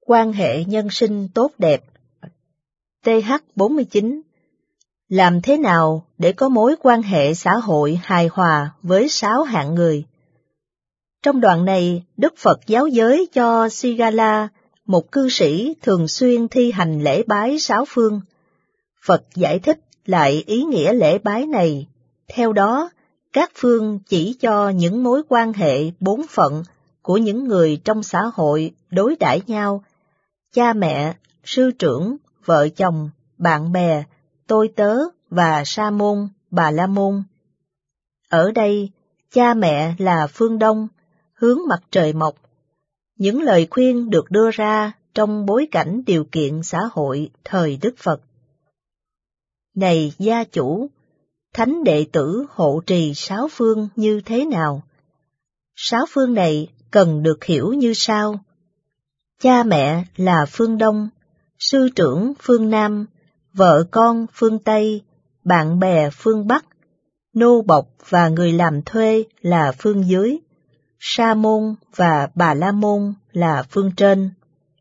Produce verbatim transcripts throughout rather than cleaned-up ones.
Quan hệ nhân sinh tốt đẹp. T H bốn mươi chín. Làm thế nào để có mối quan hệ xã hội hài hòa với sáu hạng người? Trong đoạn này, Đức Phật giáo giới cho Sigala, một cư sĩ thường xuyên thi hành lễ bái sáu phương. Phật giải thích lại ý nghĩa lễ bái này. Theo đó, các phương chỉ cho những mối quan hệ bốn phận của những người trong xã hội đối đãi nhau: cha mẹ, sư trưởng, vợ chồng, bạn bè, tôi tớ và sa môn, bà la môn. Ở đây, cha mẹ là phương Đông, hướng mặt trời mọc. Những lời khuyên được đưa ra trong bối cảnh điều kiện xã hội thời Đức Phật. Này gia chủ, thánh đệ tử hộ trì sáu phương như thế nào? Sáu phương này cần được hiểu như sau. Cha mẹ là phương Đông, sư trưởng phương Nam, vợ con phương Tây, bạn bè phương Bắc, nô bộc và người làm thuê là phương dưới, sa môn và bà la môn là phương trên.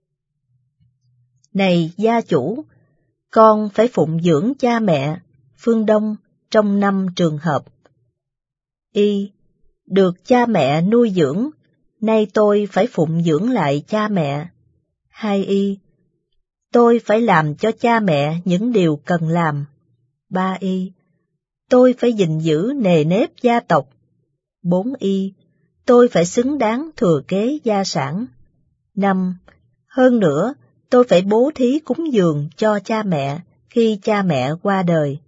Này gia chủ, con phải phụng dưỡng cha mẹ, phương Đông, trong năm trường hợp. Y. Được cha mẹ nuôi dưỡng, nay tôi phải phụng dưỡng lại cha mẹ. Hai y. Tôi phải làm cho cha mẹ những điều cần làm. Ba y. Tôi phải gìn giữ nề nếp gia tộc. Bốn y. Tôi phải xứng đáng thừa kế gia sản. Năm. Hơn nữa, tôi phải bố thí cúng dường cho cha mẹ khi cha mẹ qua đời.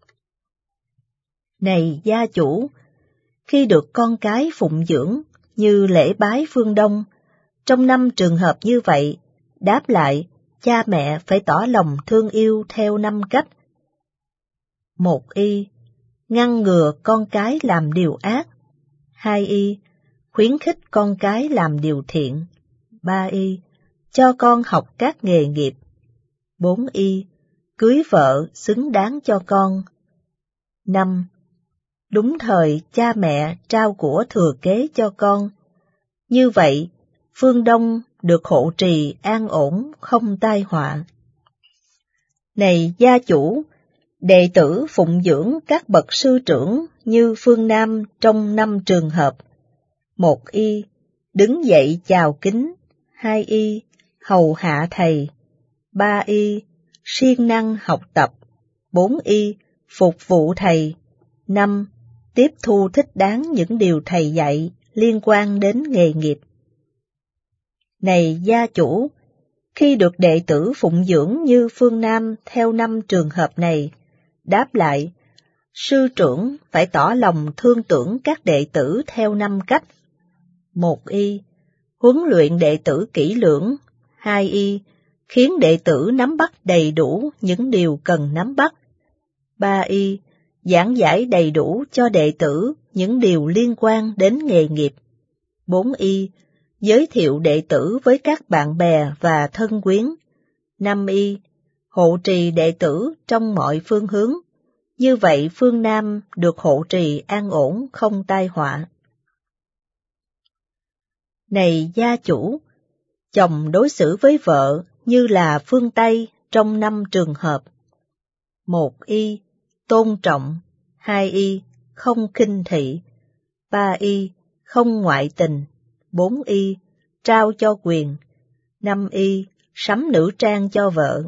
Này gia chủ, khi được con cái phụng dưỡng như lễ bái phương Đông, trong năm trường hợp như vậy, đáp lại, cha mẹ phải tỏ lòng thương yêu theo năm cách. Một y. Ngăn ngừa con cái làm điều ác. Hai y. Khuyến khích con cái làm điều thiện. Ba y. Cho con học các nghề nghiệp. Bốn y. Cưới vợ xứng đáng cho con. Năm. Đúng thời cha mẹ trao của thừa kế cho con. Như vậy, phương Đông được hộ trì an ổn không tai họa. Này gia chủ, đệ tử phụng dưỡng các bậc sư trưởng như phương Nam trong năm trường hợp. Một y. Đứng dậy chào kính. Hai y. Hầu hạ thầy. Ba y. Siêng năng học tập. Bốn y. Phục vụ thầy. Năm. Tiếp thu thích đáng những điều thầy dạy liên quan đến nghề nghiệp. Này gia chủ, khi được đệ tử phụng dưỡng như phương Nam theo năm trường hợp này, đáp lại, sư trưởng phải tỏ lòng thương tưởng các đệ tử theo năm cách. Một y. Huấn luyện đệ tử kỹ lưỡng. Hai y. Khiến đệ tử nắm bắt đầy đủ những điều cần nắm bắt. Ba y. Giảng giải đầy đủ cho đệ tử những điều liên quan đến nghề nghiệp. Bốn y. Giới thiệu đệ tử với các bạn bè và thân quyến. Năm y. Hộ trì đệ tử trong mọi phương hướng. Như vậy phương Nam được hộ trì an ổn không tai họa. Này gia chủ, chồng đối xử với vợ như là phương Tây trong năm trường hợp. Một y. Tôn trọng. Hai y. Không khinh thị. Ba y. Không ngoại tình. Bốn y. Trao cho quyền. Năm y. Sắm nữ trang cho vợ.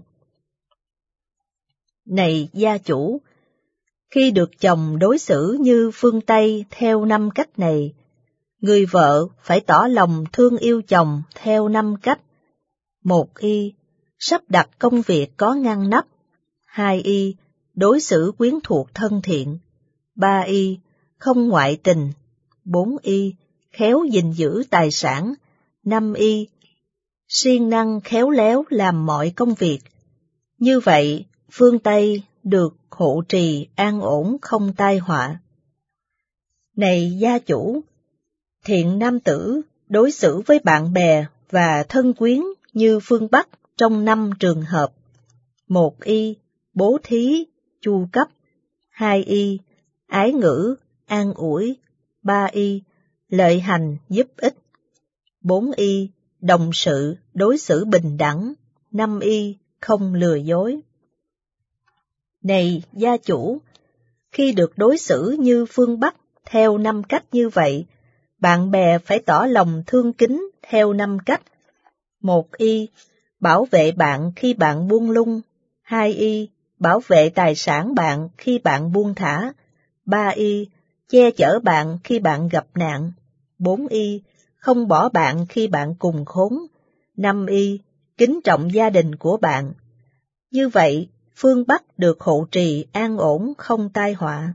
Này gia chủ, khi được chồng đối xử như phương Tây theo năm cách này, người vợ phải tỏ lòng thương yêu chồng theo năm cách. Một y. Sắp đặt công việc có ngăn nắp. Hai y. Đối xử quyến thuộc thân thiện. Ba y. Không ngoại tình. Bốn y. Khéo gìn giữ tài sản. Năm y. Siêng năng khéo léo làm mọi công việc. Như vậy, phương Tây được hộ trì an ổn không tai họa. Này gia chủ, thiện nam tử đối xử với bạn bè và thân quyến như phương Bắc trong năm trường hợp. Một y. Bố thí, chu cấp. Hai y. Ái ngữ, an ủi. Ba y. Lợi hành, giúp ích. Bốn y. đồng sự, đối xử bình đẳng. Năm y, không lừa dối. Này gia chủ, khi được đối xử như phương Bắc theo năm cách như vậy, bạn bè phải tỏ lòng thương kính theo năm cách. Một y, bảo vệ bạn khi bạn buông lung. Hai y, bảo vệ tài sản bạn khi bạn buông thả. Ba y, che chở bạn khi bạn gặp nạn. Bốn y, không bỏ bạn khi bạn cùng khốn. Năm y, kính trọng gia đình của bạn. Như vậy, phương Bắc được hộ trì an ổn không tai họa.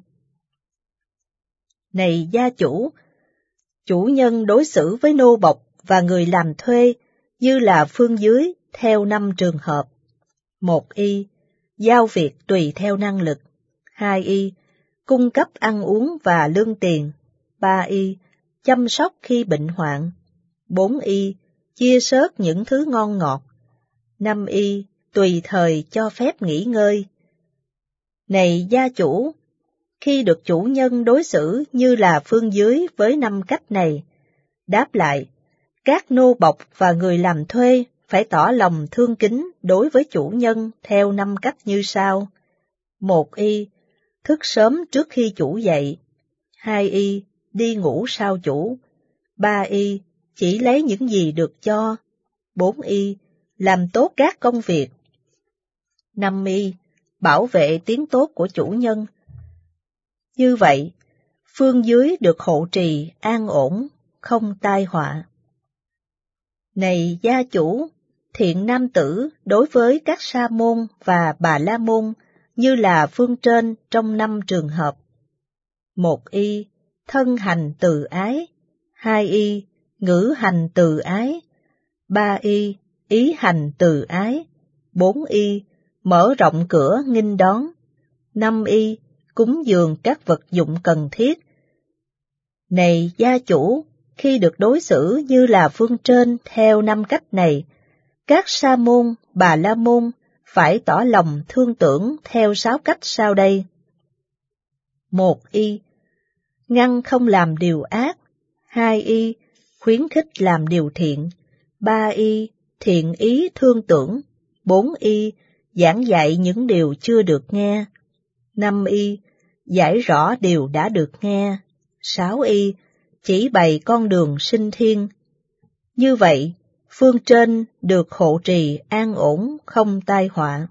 Này gia chủ, chủ nhân đối xử với nô bộc và người làm thuê như là phương dưới theo năm trường hợp. Một y, giao việc tùy theo năng lực. Hai y, cung cấp ăn uống và lương tiền. Ba y, chăm sóc khi bệnh hoạn. Bốn y, chia sớt những thứ ngon ngọt. Năm y, tùy thời cho phép nghỉ ngơi. Này gia chủ, khi được chủ nhân đối xử như là phương dưới với năm cách này, đáp lại, các nô bộc và người làm thuê phải tỏ lòng thương kính đối với chủ nhân theo năm cách như sau. Một y, thức sớm trước khi chủ dậy. Hai y, đi ngủ sau chủ. Ba y, chỉ lấy những gì được cho. Bốn y, làm tốt các công việc. Năm y, bảo vệ tiếng tốt của chủ nhân. Như vậy, phương dưới được hộ trì an ổn, không tai họa. Này gia chủ, thiện nam tử đối với các sa môn và bà la môn như là phương trên trong năm trường hợp. Một y, thân hành từ ái. Hai y, ngữ hành từ ái. Ba y, ý hành từ ái. Bốn y, mở rộng cửa nghênh đón. Năm y, cúng dường các vật dụng cần thiết. Này gia chủ, khi được đối xử như là phương trên theo năm cách này, các sa môn, bà la môn phải tỏ lòng thương tưởng theo sáu cách sau đây. Một y, ngăn không làm điều ác. Hai y, khuyến khích làm điều thiện. Ba y, thiện ý thương tưởng. Bốn y, giảng dạy những điều chưa được nghe. Năm y, giải rõ điều đã được nghe. Sáu y, chỉ bày con đường sinh thiên. Như vậy, phương trên được hộ trì an ổn không tai họa.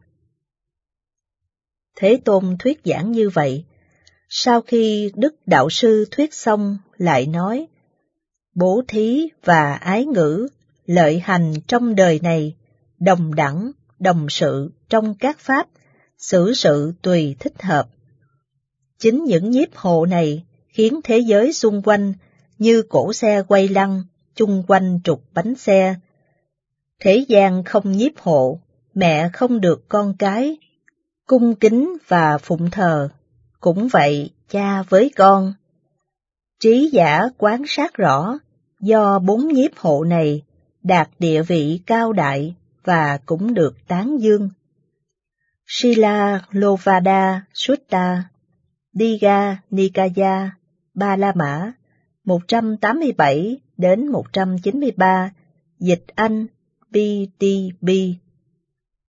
Thế Tôn thuyết giảng như vậy, sau khi Đức Đạo Sư thuyết xong lại nói, bố thí và ái ngữ, lợi hành trong đời này, đồng đẳng, đồng sự trong các pháp, xử sự tùy thích hợp. Chính những nhiếp hộ này khiến thế giới xung quanh như cỗ xe quay lăn, chung quanh trục bánh xe. Thế gian không nhiếp hộ, mẹ không được con cái, cung kính và phụng thờ, cũng vậy cha với con. Trí giả quán sát rõ, do bốn nhiếp hộ này đạt địa vị cao đại và cũng được tán dương. Sila Lovada Sutta, Digha Nikaya, Ba La Mã, một trăm tám mươi bảy đến một trăm chín mươi ba, dịch Anh, B T B.